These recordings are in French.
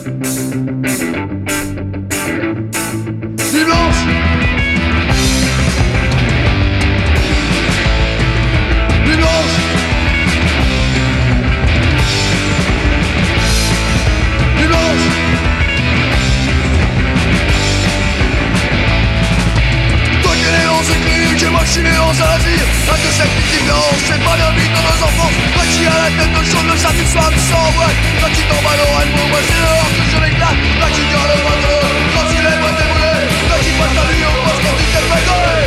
Nuit blanche. Nuit blanche. Nuit blanche. Toi qui es né dans cette nuit, que moi je suis né dans un asile. Un de cette petite différence, c'est pas la vie de nos enfants. Toi qui as la tête de chaud le samedi soir, tu sens en boîte. Toi qui t'en vas l'oreille, moi c'est l'heure que je m'éclate. Toi qui garde le bras de l'eau, quand il est pas déroulé. Toi qui passe ta vie au poste quand il t'est pas collé.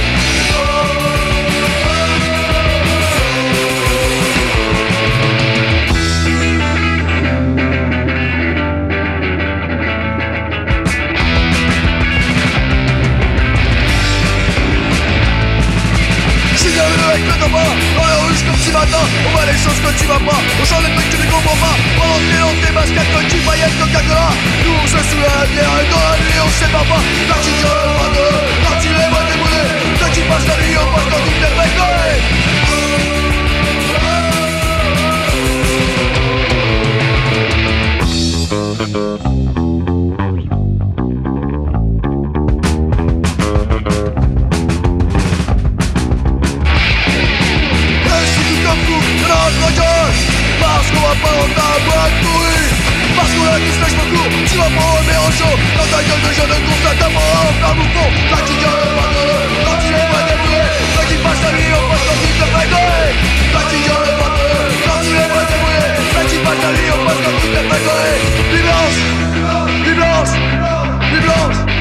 Avec le tabac, dans la rue comme si matin. On voit les choses que tu vas pas, on chante les trucs que tu ne comprends pas. Pendant que t'es dans tes baskets, que tu paillettes, Coca-Cola. Nous on se souvient à la bière et dans la nuit on se sépare pas. Là tu tires le bras de l'eau, là tu les vois déboulés. Toi qui passes la nuit au poste quand tu t'es fait coller. Parce qu'on va pas dans ta boîte pourrie. Parce qu'on a tous l'âge pour court. Tu vas pas remettre en chaud. Dans ta gueule de jeune constat ta mort en flamme au fond. Là tu gueules le bras de l'eau, là tu les vois déboulés. Là qui passe la nuit au poste quand il te fait coller. Là tu gueules le bras de l'eau, là tu les vois déboulés. Là qui passe la nuit au poste quand il te fait coller. Nuit blanche, nuit blanche, nuit blanche.